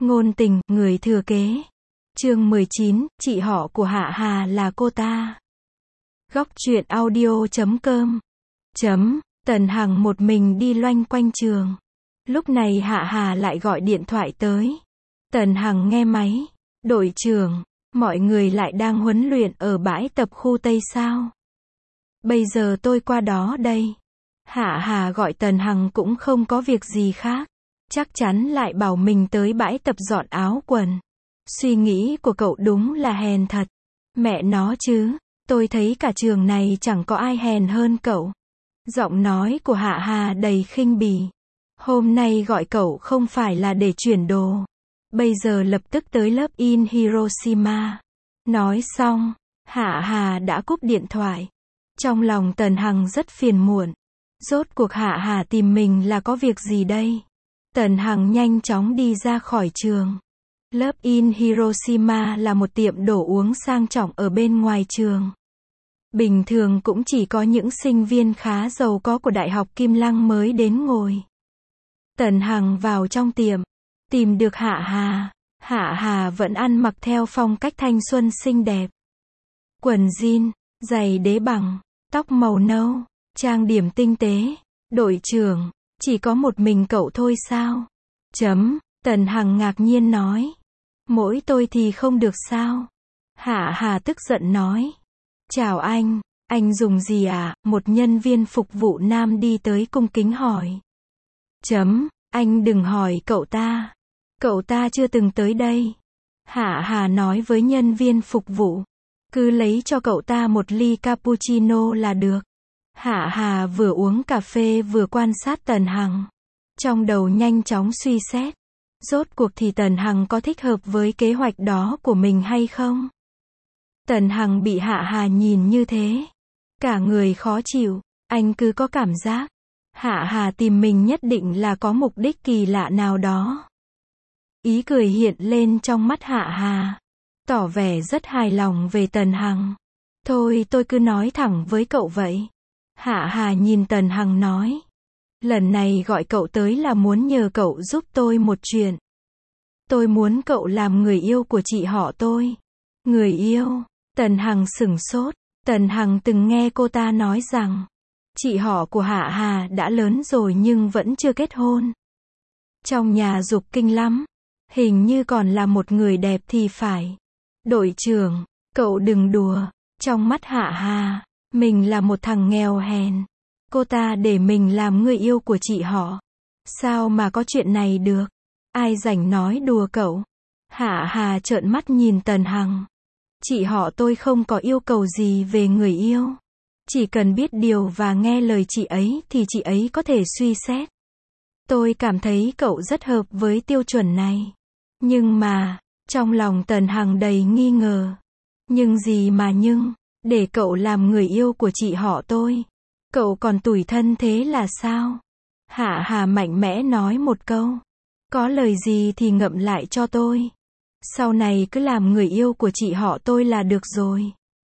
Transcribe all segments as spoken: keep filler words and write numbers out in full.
Ngôn tình, người thừa kế. Chương mười chín, chị họ của Hạ Hà là cô ta. Góc truyện audio chấm com. Chấm, Tần Hằng một mình đi loanh quanh trường. Lúc này Hạ Hà lại gọi điện thoại tới. Tần Hằng nghe máy. Đội trưởng, mọi người lại đang huấn luyện ở bãi tập khu Tây sao? Bây giờ tôi qua đó đây. Hạ Hà gọi Tần Hằng cũng không có việc gì khác. Chắc chắn lại bảo mình tới bãi tập dọn áo quần. Suy nghĩ của cậu đúng là hèn thật. Mẹ nó chứ, tôi thấy cả trường này chẳng có ai hèn hơn cậu. Giọng nói của Hạ Hà đầy khinh bỉ. Hôm nay gọi cậu không phải là để chuyển đồ. Bây giờ lập tức tới lớp in Hiroshima. Nói xong, Hạ Hà đã cúp điện thoại. Trong lòng Tần Hằng rất phiền muộn. Rốt cuộc Hạ Hà tìm mình là có việc gì đây? Tần Hằng nhanh chóng đi ra khỏi trường. Lớp in Hiroshima là một tiệm đồ uống sang trọng ở bên ngoài trường. Bình thường cũng chỉ có những sinh viên khá giàu có của Đại học Kim Lăng mới đến ngồi. Tần Hằng vào trong tiệm, tìm được Hạ Hà. Hạ Hà vẫn ăn mặc theo phong cách thanh xuân xinh đẹp. Quần jean, giày đế bằng, tóc màu nâu, trang điểm tinh tế. Đội trưởng, chỉ có một mình cậu thôi sao? Chấm, Tần Hằng ngạc nhiên nói. Mỗi tôi thì không được sao? Hạ Hà tức giận nói. Chào anh, anh dùng gì à? Một nhân viên phục vụ nam đi tới cung kính hỏi. Chấm, anh đừng hỏi cậu ta. Cậu ta chưa từng tới đây. Hạ Hà nói với nhân viên phục vụ. Cứ lấy cho cậu ta một ly cappuccino là được. Hạ Hà vừa uống cà phê vừa quan sát Tần Hằng. Trong đầu nhanh chóng suy xét. Rốt cuộc thì Tần Hằng có thích hợp với kế hoạch đó của mình hay không? Tần Hằng bị Hạ Hà nhìn như thế. Cả người khó chịu. Anh cứ có cảm giác. Hạ Hà tìm mình nhất định là có mục đích kỳ lạ nào đó. Ý cười hiện lên trong mắt Hạ Hà. Tỏ vẻ rất hài lòng về Tần Hằng. Thôi tôi cứ nói thẳng với cậu vậy. Hạ Hà nhìn Tần Hằng nói. Lần này gọi cậu tới là muốn nhờ cậu giúp tôi một chuyện. Tôi muốn cậu làm người yêu của chị họ tôi. Người yêu? Tần Hằng sửng sốt. Tần Hằng từng nghe cô ta nói rằng chị họ của Hạ Hà đã lớn rồi nhưng vẫn chưa kết hôn. Trong nhà dục kinh lắm. Hình như còn là một người đẹp thì phải. Đội trưởng, cậu đừng đùa. Trong mắt Hạ Hà, mình là một thằng nghèo hèn. Cô ta để mình làm người yêu của chị họ. Sao mà có chuyện này được? Ai rảnh nói đùa cậu? Hạ Hà trợn mắt nhìn Tần Hằng. Chị họ tôi không có yêu cầu gì về người yêu. Chỉ cần biết điều và nghe lời chị ấy thì chị ấy có thể suy xét. Tôi cảm thấy cậu rất hợp với tiêu chuẩn này. Nhưng mà, trong lòng Tần Hằng đầy nghi ngờ. Nhưng gì mà nhưng, để cậu làm người yêu của chị họ tôi. Cậu còn tủi thân thế là sao? Hạ Hà mạnh mẽ nói một câu. Có lời gì thì ngậm lại cho tôi. Sau này cứ làm người yêu của chị họ tôi là được rồi.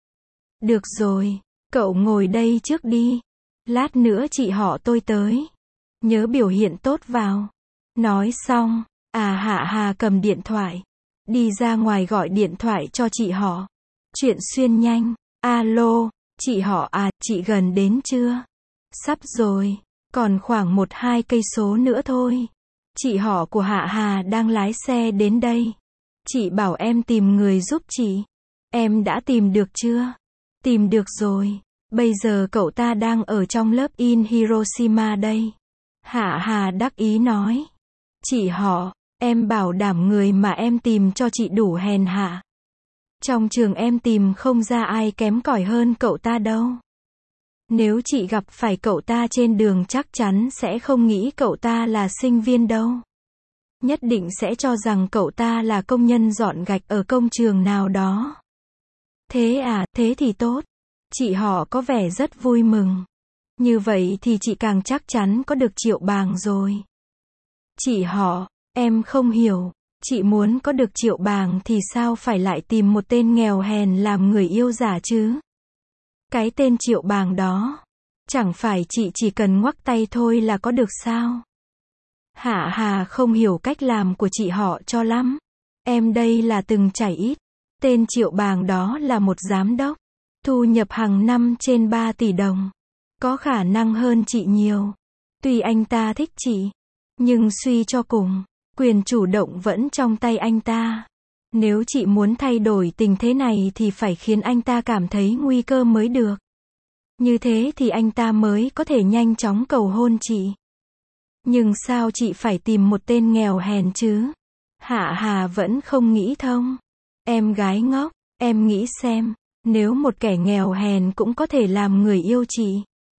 Được rồi, cậu ngồi đây trước đi. Lát nữa chị họ tôi tới. Nhớ biểu hiện tốt vào. Nói xong, à Hạ Hà cầm điện thoại. Đi ra ngoài gọi điện thoại cho chị họ. Chuyện xuyên nhanh. Alo, chị họ à, chị gần đến chưa? Sắp rồi, còn khoảng một hai cây số nữa thôi. Chị họ của Hạ Hà đang lái xe đến đây. Chị bảo em tìm người giúp chị. Em đã tìm được chưa? Tìm được rồi. Bây giờ cậu ta đang ở trong lớp in Hiroshima đây. Hạ Hà đắc ý nói. Chị họ, em bảo đảm người mà em tìm cho chị đủ hèn hạ. Trong trường em tìm không ra ai kém cỏi hơn cậu ta đâu. Nếu chị gặp phải cậu ta trên đường chắc chắn sẽ không nghĩ cậu ta là sinh viên đâu. Nhất định sẽ cho rằng cậu ta là công nhân dọn gạch ở công trường nào đó. Thế à, thế thì tốt. Chị họ có vẻ rất vui mừng. Như vậy thì chị càng chắc chắn có được triệu bàng rồi. Chị họ, em không hiểu. Chị muốn có được triệu bàng thì sao phải lại tìm một tên nghèo hèn làm người yêu giả chứ? Cái tên triệu bàng đó, chẳng phải chị chỉ cần ngoắc tay thôi là có được sao? Hạ Hà không hiểu cách làm của chị họ cho lắm. Em đây là từng chảy ít. Tên Triệu Bàng đó là một giám đốc. Thu nhập hàng năm trên ba tỷ đồng. Có khả năng hơn chị nhiều. Tuy anh ta thích chị, nhưng suy cho cùng, quyền chủ động vẫn trong tay anh ta. Nếu chị muốn thay đổi tình thế này thì phải khiến anh ta cảm thấy nguy cơ mới được. Như thế thì anh ta mới có thể nhanh chóng cầu hôn chị. Nhưng sao chị phải tìm một tên nghèo hèn chứ? Hạ Hà vẫn không nghĩ thông. Em gái ngốc, em nghĩ xem, nếu một kẻ nghèo hèn cũng có thể làm người yêu chị,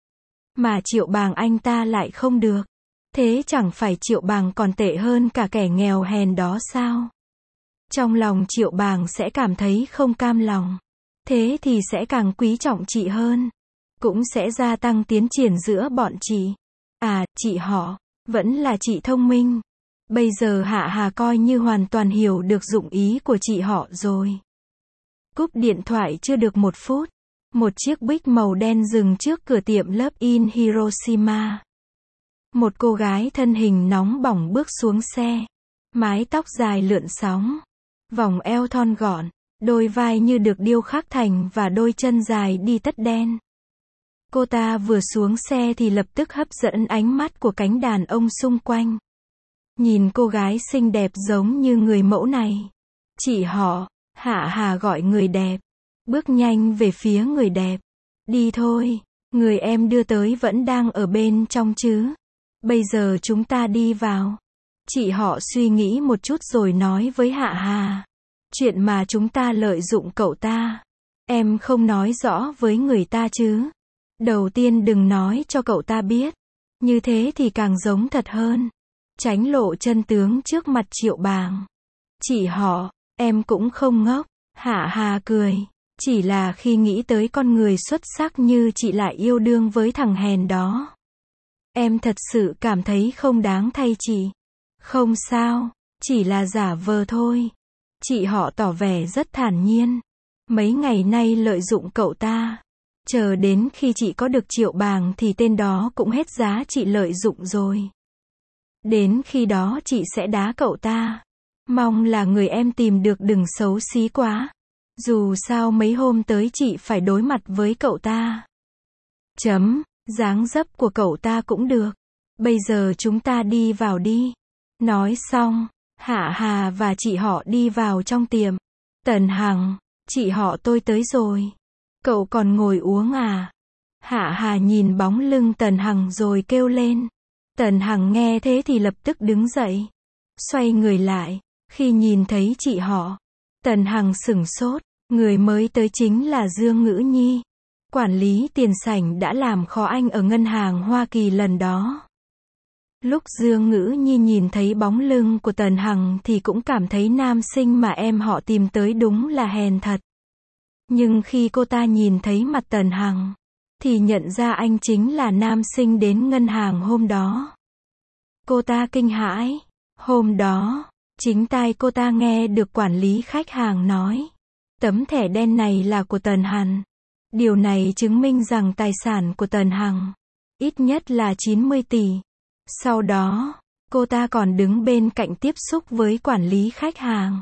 mà Triệu Bàng anh ta lại không được, thế chẳng phải Triệu Bàng còn tệ hơn cả kẻ nghèo hèn đó sao? Trong lòng Triệu Bàng sẽ cảm thấy không cam lòng. Thế thì sẽ càng quý trọng chị hơn. Cũng sẽ gia tăng tiến triển giữa bọn chị. À, chị họ, vẫn là chị thông minh. Bây giờ Hạ Hà coi như hoàn toàn hiểu được dụng ý của chị họ rồi. Cúp điện thoại chưa được một phút. Một chiếc Buick màu đen dừng trước cửa tiệm Love in Hiroshima. Một cô gái thân hình nóng bỏng bước xuống xe. Mái tóc dài lượn sóng. Vòng eo thon gọn. Đôi vai như được điêu khắc thành và đôi chân dài đi tất đen. Cô ta vừa xuống xe thì lập tức hấp dẫn ánh mắt của cánh đàn ông xung quanh. Nhìn cô gái xinh đẹp giống như người mẫu này. Chị họ, Hạ Hà gọi người đẹp. Bước nhanh về phía người đẹp. Đi thôi, người em đưa tới vẫn đang ở bên trong chứ. Bây giờ chúng ta đi vào. Chị họ suy nghĩ một chút rồi nói với Hạ Hà. Chuyện mà chúng ta lợi dụng cậu ta. Em không nói rõ với người ta chứ. Đầu tiên đừng nói cho cậu ta biết. Như thế thì càng giống thật hơn. Tránh lộ chân tướng trước mặt Triệu Bàng. Chị họ, em cũng không ngốc. Hạ Hà cười. Chỉ là khi nghĩ tới con người xuất sắc như chị lại yêu đương với thằng hèn đó. Em thật sự cảm thấy không đáng thay chị. Không sao, chỉ là giả vờ thôi. Chị họ tỏ vẻ rất thản nhiên. Mấy ngày nay lợi dụng cậu ta. Chờ đến khi chị có được Triệu Bàng thì tên đó cũng hết giá chị lợi dụng rồi. Đến khi đó chị sẽ đá cậu ta. Mong là người em tìm được đừng xấu xí quá. Dù sao mấy hôm tới chị phải đối mặt với cậu ta. Chấm, dáng dấp của cậu ta cũng được. Bây giờ chúng ta đi vào đi. Nói xong, Hạ Hà và chị họ đi vào trong tiệm. Tần Hằng, chị họ tôi tới rồi. Cậu còn ngồi uống à? Hạ Hà nhìn bóng lưng Tần Hằng rồi kêu lên. Tần Hằng nghe thế thì lập tức đứng dậy. Xoay người lại. Khi nhìn thấy chị họ, Tần Hằng sửng sốt. Người mới tới chính là Dương Ngữ Nhi. Quản lý tiền sảnh đã làm khó anh ở ngân hàng Hoa Kỳ lần đó. Lúc Dương Ngữ Nhi nhìn thấy bóng lưng của Tần Hằng thì cũng cảm thấy nam sinh mà em họ tìm tới đúng là hèn thật. Nhưng khi cô ta nhìn thấy mặt Tần Hằng, thì nhận ra anh chính là nam sinh đến ngân hàng hôm đó. Cô ta kinh hãi. Hôm đó, chính tai cô ta nghe được quản lý khách hàng nói. Tấm thẻ đen này là của Tần Hằng. Điều này chứng minh rằng tài sản của Tần Hằng ít nhất là chín mươi tỷ. Sau đó, cô ta còn đứng bên cạnh tiếp xúc với quản lý khách hàng.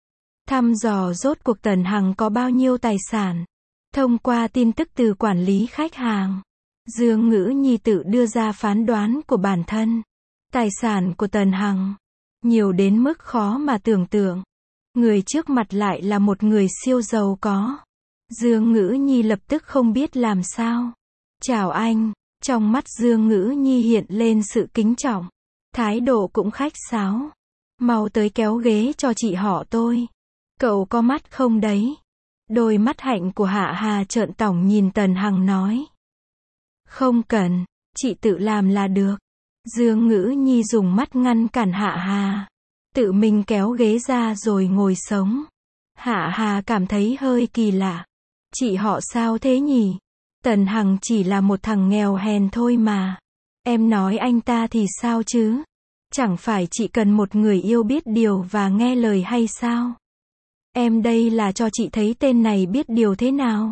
Thăm dò rốt cuộc Tần Hằng có bao nhiêu tài sản. Thông qua tin tức từ quản lý khách hàng, Dương Ngữ Nhi tự đưa ra phán đoán của bản thân. Tài sản của Tần Hằng nhiều đến mức khó mà tưởng tượng. Người trước mặt lại là một người siêu giàu có. Dương Ngữ Nhi lập tức không biết làm sao. Chào anh. Trong mắt Dương Ngữ Nhi hiện lên sự kính trọng. Thái độ cũng khách sáo. Mau tới kéo ghế cho chị họ tôi. Cậu có mắt không đấy? Đôi mắt hạnh của Hạ Hà trợn tỏng nhìn Tần Hằng nói. Không cần, chị tự làm là được. Dương Ngữ Nhi dùng mắt ngăn cản Hạ Hà. Tự mình kéo ghế ra rồi ngồi sống. Hạ Hà cảm thấy hơi kỳ lạ. Chị họ sao thế nhỉ? Tần Hằng chỉ là một thằng nghèo hèn thôi mà. Em nói anh ta thì sao chứ? Chẳng phải chị cần một người yêu biết điều và nghe lời hay sao? Em đây là cho chị thấy tên này biết điều thế nào.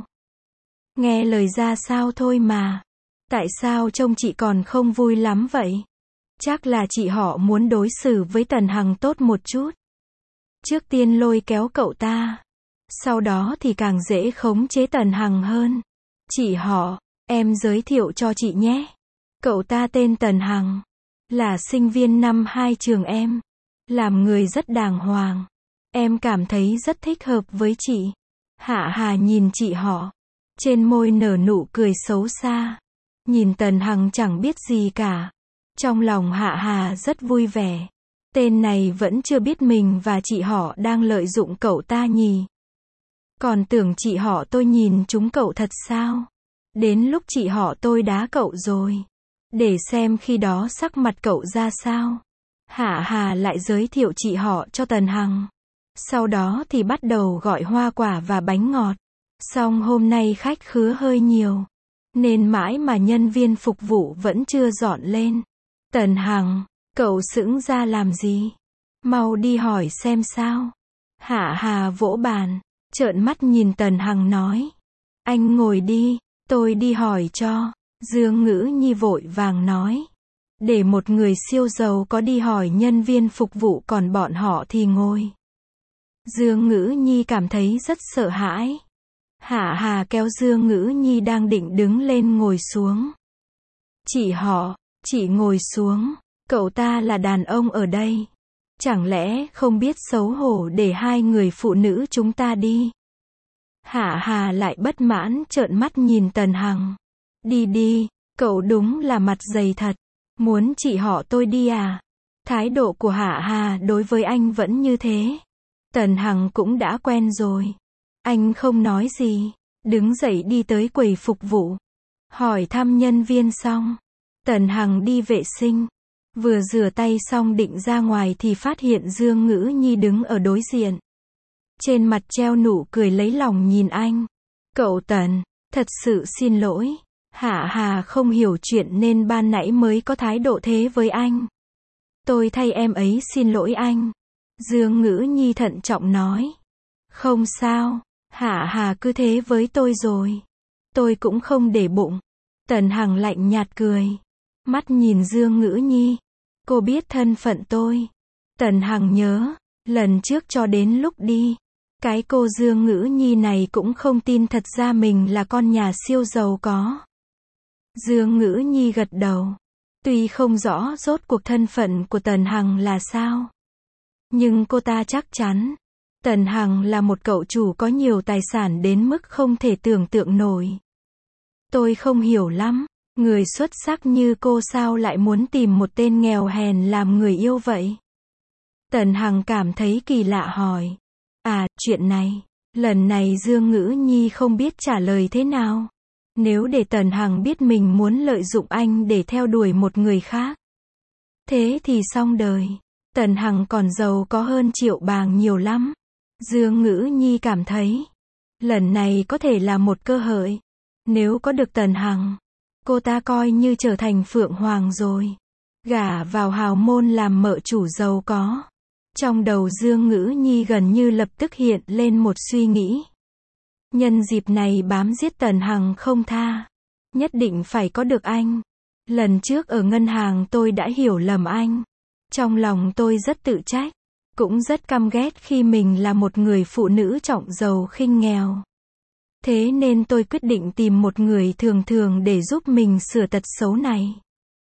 Nghe lời ra sao thôi mà. Tại sao trông chị còn không vui lắm vậy? Chắc là chị họ muốn đối xử với Tần Hằng tốt một chút. Trước tiên lôi kéo cậu ta. Sau đó thì càng dễ khống chế Tần Hằng hơn. Chị họ, em giới thiệu cho chị nhé. Cậu ta tên Tần Hằng. Là sinh viên năm hai trường em. Làm người rất đàng hoàng. Em cảm thấy rất thích hợp với chị. Hạ Hà nhìn chị họ. Trên môi nở nụ cười xấu xa. Nhìn Tần Hằng chẳng biết gì cả. Trong lòng Hạ Hà rất vui vẻ. Tên này vẫn chưa biết mình và chị họ đang lợi dụng cậu ta nhỉ. Còn tưởng chị họ tôi nhìn chúng cậu thật sao? Đến lúc chị họ tôi đá cậu rồi. Để xem khi đó sắc mặt cậu ra sao. Hạ Hà lại giới thiệu chị họ cho Tần Hằng. Sau đó thì bắt đầu gọi hoa quả và bánh ngọt. Xong hôm nay khách khứa hơi nhiều. Nên mãi mà nhân viên phục vụ vẫn chưa dọn lên. Tần Hằng, cậu sững ra làm gì? Mau đi hỏi xem sao. Hạ Hà vỗ bàn, trợn mắt nhìn Tần Hằng nói. Anh ngồi đi, tôi đi hỏi cho. Dương Ngữ Nhi vội vàng nói. Để một người siêu giàu có đi hỏi nhân viên phục vụ còn bọn họ thì ngồi. Dương Ngữ Nhi cảm thấy rất sợ hãi. Hạ Hà kéo Dương Ngữ Nhi đang định đứng lên ngồi xuống. Chị họ, chị ngồi xuống. Cậu ta là đàn ông ở đây. Chẳng lẽ không biết xấu hổ để hai người phụ nữ chúng ta đi? Hạ Hà lại bất mãn trợn mắt nhìn Tần Hằng. Đi đi, cậu đúng là mặt dày thật. Muốn chị họ tôi đi à? Thái độ của Hạ Hà đối với anh vẫn như thế. Tần Hằng cũng đã quen rồi. Anh không nói gì. Đứng dậy đi tới quầy phục vụ. Hỏi thăm nhân viên xong. Tần Hằng đi vệ sinh. Vừa rửa tay xong định ra ngoài thì phát hiện Dương Ngữ Nhi đứng ở đối diện. Trên mặt treo nụ cười lấy lòng nhìn anh. Cậu Tần, thật sự xin lỗi. Hạ Hà không hiểu chuyện nên ban nãy mới có thái độ thế với anh. Tôi thay em ấy xin lỗi anh. Dương Ngữ Nhi thận trọng nói. Không sao, Hạ Hà cứ thế với tôi rồi. Tôi cũng không để bụng. Tần Hằng lạnh nhạt cười. Mắt nhìn Dương Ngữ Nhi. Cô biết thân phận tôi. Tần Hằng nhớ, lần trước cho đến lúc đi. Cái cô Dương Ngữ Nhi này cũng không tin thật ra mình là con nhà siêu giàu có. Dương Ngữ Nhi gật đầu. Tuy không rõ rốt cuộc thân phận của Tần Hằng là sao. Nhưng cô ta chắc chắn. Tần Hằng là một cậu chủ có nhiều tài sản đến mức không thể tưởng tượng nổi. Tôi không hiểu lắm. Người xuất sắc như cô sao lại muốn tìm một tên nghèo hèn làm người yêu vậy? Tần Hằng cảm thấy kỳ lạ hỏi. À, chuyện này. Lần này Dương Ngữ Nhi không biết trả lời thế nào. Nếu để Tần Hằng biết mình muốn lợi dụng anh để theo đuổi một người khác. Thế thì xong đời. Tần Hằng còn giàu có hơn Triệu Bàng nhiều lắm. Dương Ngữ Nhi cảm thấy. Lần này có thể là một cơ hội. Nếu có được Tần Hằng. Cô ta coi như trở thành Phượng Hoàng rồi. Gả vào hào môn làm mợ chủ giàu có. Trong đầu Dương Ngữ Nhi gần như lập tức hiện lên một suy nghĩ. Nhân dịp này bám giết Tần Hằng không tha. Nhất định phải có được anh. Lần trước ở ngân hàng tôi đã hiểu lầm anh. Trong lòng tôi rất tự trách. Cũng rất căm ghét khi mình là một người phụ nữ trọng giàu khinh nghèo. Thế nên tôi quyết định tìm một người thường thường để giúp mình sửa tật xấu này.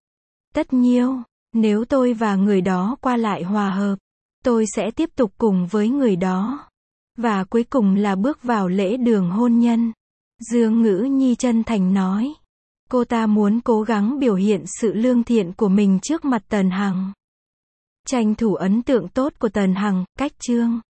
Tất nhiên, nếu tôi và người đó qua lại hòa hợp, tôi sẽ tiếp tục cùng với người đó. Và cuối cùng là bước vào lễ đường hôn nhân. Dương Ngữ Nhi chân thành nói. Cô ta muốn cố gắng biểu hiện sự lương thiện của mình trước mặt Tần Hằng. Tranh thủ ấn tượng tốt của Tần Hằng, cách chương.